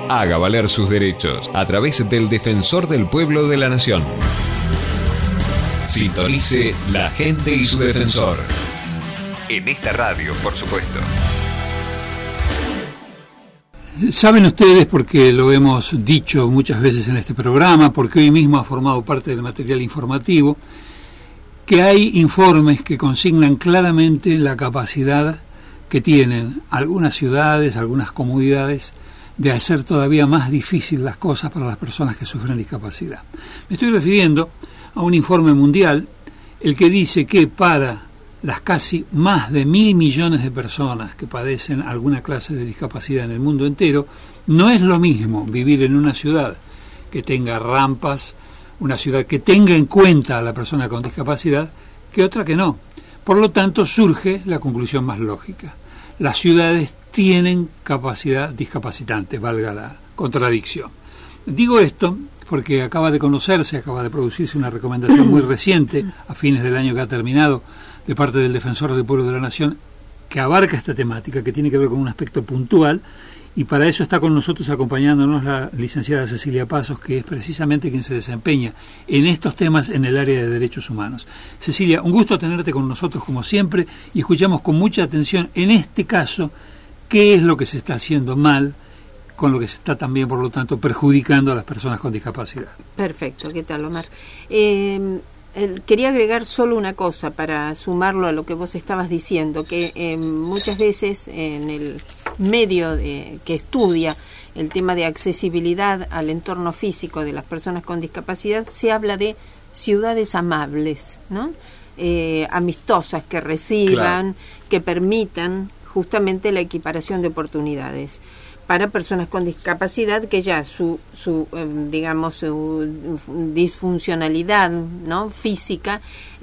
Haga valer sus derechos a través del Defensor del Pueblo de la Nación. Sintonice La Gente y su Defensor. En esta radio, por supuesto. Saben ustedes, porque lo hemos dicho muchas veces en este programa, porque hoy mismo ha formado parte del material informativo, que hay informes que consignan claramente la capacidad que tienen algunas ciudades, algunas comunidades, de hacer todavía más difícil las cosas para las personas que sufren discapacidad. Me estoy refiriendo a un informe mundial, el que dice que para las casi más de 1.000 millones de personas que padecen alguna clase de discapacidad en el mundo entero, no es lo mismo vivir en una ciudad que tenga rampas, una ciudad que tenga en cuenta a la persona con discapacidad, que otra que no. Por lo tanto, surge la conclusión más lógica. Las ciudades tienen capacidad discapacitante, valga la contradicción. Digo esto porque acaba de producirse una recomendación muy reciente, a fines del año que ha terminado, de parte del Defensor del Pueblo de la Nación, que abarca esta temática, que tiene que ver con un aspecto puntual, y para eso está con nosotros acompañándonos la licenciada Cecilia Pasos, que es precisamente quien se desempeña en estos temas en el área de derechos humanos. Cecilia, un gusto tenerte con nosotros como siempre, y escuchamos con mucha atención, en este caso, qué es lo que se está haciendo mal, con lo que se está también, por lo tanto, perjudicando a las personas con discapacidad. Perfecto, ¿qué tal, Omar? Quería agregar solo una cosa para sumarlo a lo que vos estabas diciendo, que muchas veces en el medio que estudia el tema de accesibilidad al entorno físico de las personas con discapacidad se habla de ciudades amables, ¿no? Amistosas, que reciban, claro, que permitan justamente la equiparación de oportunidades para personas con discapacidad, que ya su disfuncionalidad, ¿no?, física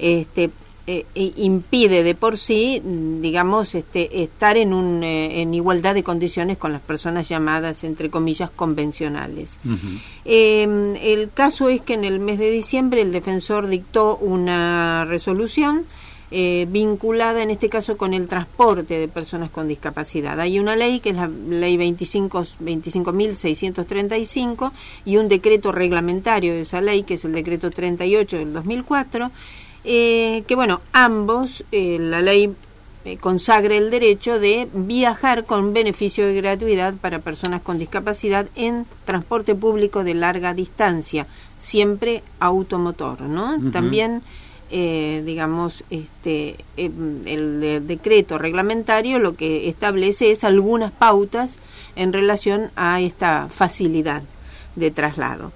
impide de por sí, estar en igualdad de condiciones con las personas llamadas, entre comillas, convencionales. Uh-huh. El caso es que en el mes de diciembre el defensor dictó una resolución vinculada en este caso con el transporte de personas con discapacidad. Hay una ley que es la ley 25.635 y un decreto reglamentario de esa ley, que es el decreto 38 del 2004, que bueno, ambos, la ley consagra el derecho de viajar con beneficio de gratuidad para personas con discapacidad en transporte público de larga distancia, siempre automotor, ¿no? Uh-huh. También el decreto reglamentario lo que establece es algunas pautas en relación a esta facilidad de traslado.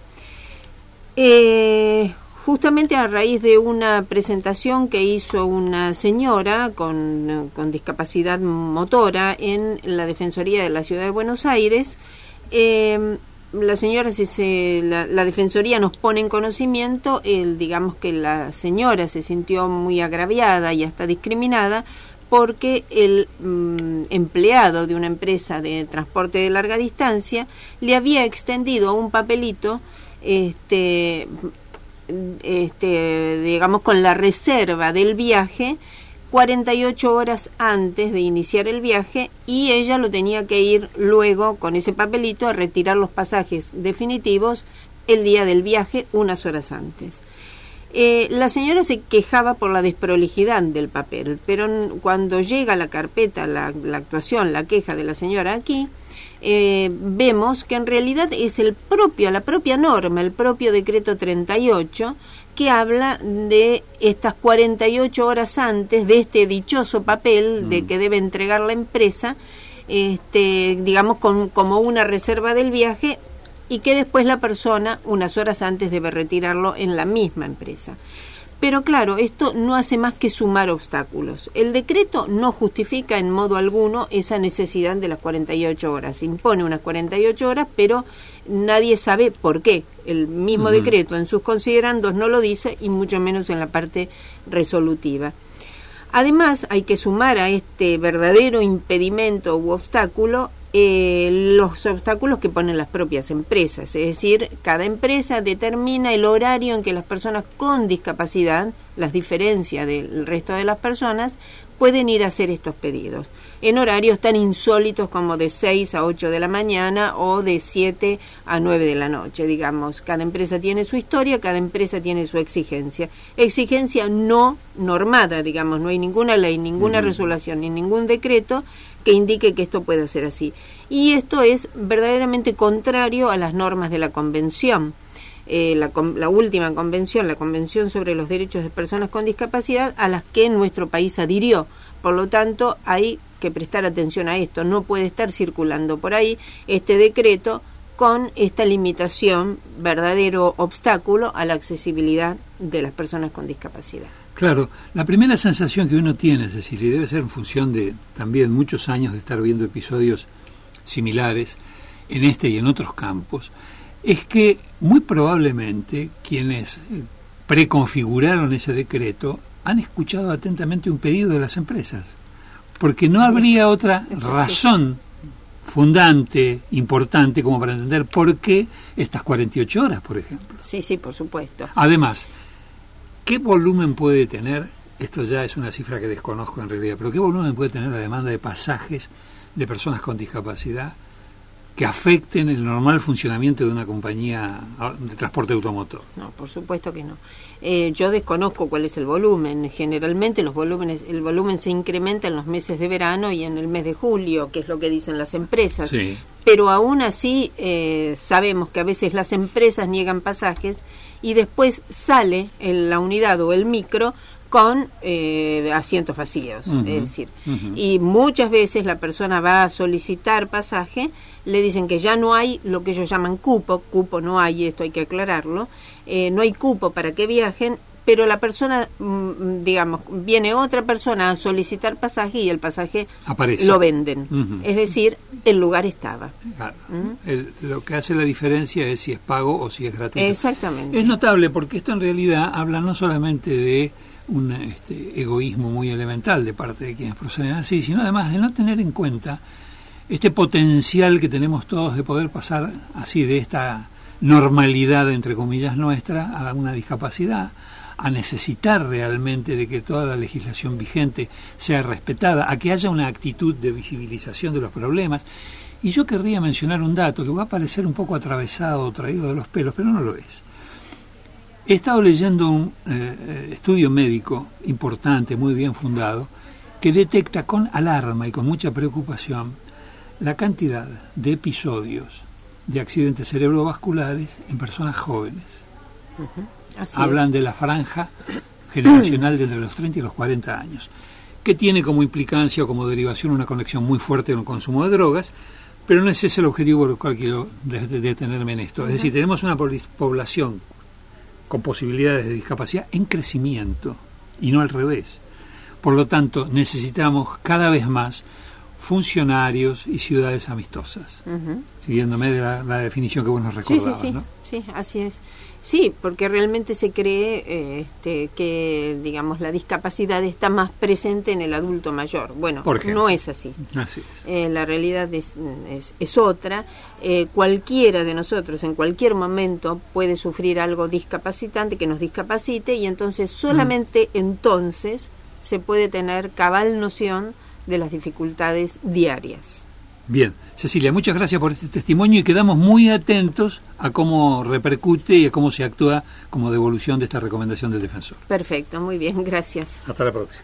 Justamente a raíz de una presentación que hizo una señora con discapacidad motora en la Defensoría de la Ciudad de Buenos Aires, la señora, la Defensoría nos pone en conocimiento, digamos que la señora se sintió muy agraviada y hasta discriminada porque el empleado de una empresa de transporte de larga distancia le había extendido un papelito, digamos, con la reserva del viaje 48 horas antes de iniciar el viaje, y ella lo tenía que ir luego con ese papelito a retirar los pasajes definitivos el día del viaje, unas horas antes. La señora se quejaba por la desprolijidad del papel, pero cuando llega la carpeta, la actuación, la queja de la señora aquí, vemos que en realidad es la propia norma, el propio decreto 38, que habla de estas 48 horas antes de este dichoso papel de que debe entregar la empresa, digamos como una reserva del viaje, y que después la persona unas horas antes debe retirarlo en la misma empresa. Pero claro, esto no hace más que sumar obstáculos. El decreto no justifica en modo alguno esa necesidad de las 48 horas. Impone unas 48 horas, pero nadie sabe por qué. El mismo decreto en sus considerandos no lo dice, y mucho menos en la parte resolutiva. Además, hay que sumar a este verdadero impedimento u obstáculo los obstáculos que ponen las propias empresas. Es decir, cada empresa determina el horario en que las personas con discapacidad, las diferencia del resto de las personas, pueden ir a hacer estos pedidos en horarios tan insólitos como de 6 a 8 de la mañana o de 7 a 9 de la noche, digamos. Cada empresa tiene su historia, cada empresa tiene su exigencia. Exigencia no normada, digamos, no hay ninguna ley, ninguna resolución ni ningún decreto que indique que esto pueda ser así. Y esto es verdaderamente contrario a las normas de la Convención. La última convención, la Convención sobre los Derechos de Personas con Discapacidad, a las que nuestro país adhirió. Por lo tanto, hay que prestar atención a esto. No puede estar circulando por ahí este decreto con esta limitación, verdadero obstáculo a la accesibilidad de las personas con discapacidad. Claro, la primera sensación que uno tiene, Cecilia, y debe ser en función de también muchos años de estar viendo episodios similares en este y en otros campos, es que muy probablemente quienes preconfiguraron ese decreto han escuchado atentamente un pedido de las empresas, porque no habría otra razón fundante, importante, como para entender por qué estas 48 horas, por ejemplo. Sí, sí, por supuesto. Además, ¿qué volumen puede tener, esto ya es una cifra que desconozco en realidad, pero qué volumen puede tener la demanda de pasajes de personas con discapacidad que afecten el normal funcionamiento de una compañía de transporte automotor? No, por supuesto que no. Yo desconozco cuál es el volumen. Generalmente el volumen se incrementa en los meses de verano y en el mes de julio, que es lo que dicen las empresas. Sí. Pero aún así sabemos que a veces las empresas niegan pasajes y después sale la unidad o el micro con asientos vacíos, es decir, y muchas veces la persona va a solicitar pasaje, le dicen que ya no hay lo que ellos llaman cupo no hay, esto hay que aclararlo, no hay cupo para que viajen, pero la persona, digamos, viene otra persona a solicitar pasaje y el pasaje aparece, lo venden, es decir, el lugar estaba. Claro. Lo que hace la diferencia es si es pago o si es gratuito. Exactamente. Es notable porque esto en realidad habla no solamente de un egoísmo muy elemental de parte de quienes proceden así, sino además de no tener en cuenta este potencial que tenemos todos de poder pasar así de esta normalidad, entre comillas, nuestra, a una discapacidad, a necesitar realmente de que toda la legislación vigente sea respetada, a que haya una actitud de visibilización de los problemas. Y yo querría mencionar un dato que va a parecer un poco atravesado o traído de los pelos, pero no lo es. He estado leyendo un estudio médico importante, muy bien fundado, que detecta con alarma y con mucha preocupación la cantidad de episodios de accidentes cerebrovasculares en personas jóvenes. Hablan de la franja generacional de entre los 30 y los 40 años, que tiene como implicancia o como derivación una conexión muy fuerte con el consumo de drogas, pero no es ese el objetivo por el cual quiero detenerme en esto. Es decir, tenemos una población con posibilidades de discapacidad en crecimiento y no al revés. Por lo tanto, necesitamos cada vez más funcionarios y ciudades amistosas, siguiéndome de la definición que vos nos recordabas, sí, ¿no? Sí, así es. Sí, porque realmente se cree que, digamos, la discapacidad está más presente en el adulto mayor. Bueno, no es así. Así es. La realidad es otra. Cualquiera de nosotros en cualquier momento puede sufrir algo discapacitante que nos discapacite y entonces solamente entonces se puede tener cabal noción de las dificultades diarias. Bien, Cecilia, muchas gracias por este testimonio y quedamos muy atentos a cómo repercute y a cómo se actúa como devolución de esta recomendación del defensor. Perfecto, muy bien, gracias. Hasta la próxima.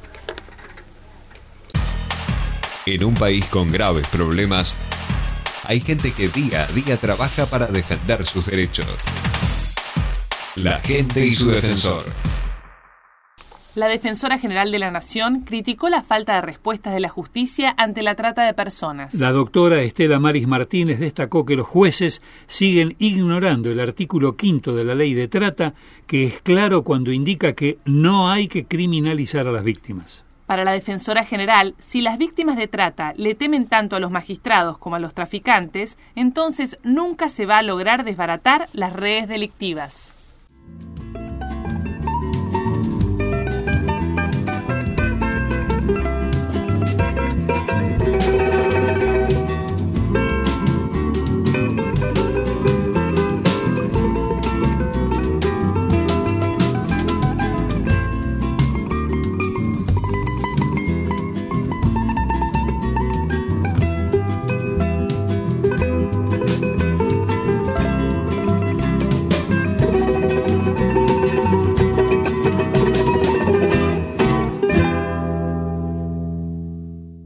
En un país con graves problemas, hay gente que día a día trabaja para defender sus derechos. La gente y su defensor. La Defensora General de la Nación criticó la falta de respuestas de la justicia ante la trata de personas. La doctora Estela Maris Martínez destacó que los jueces siguen ignorando el artículo 5 de la Ley de Trata, que es claro cuando indica que no hay que criminalizar a las víctimas. Para la Defensora General, si las víctimas de trata le temen tanto a los magistrados como a los traficantes, entonces nunca se va a lograr desbaratar las redes delictivas.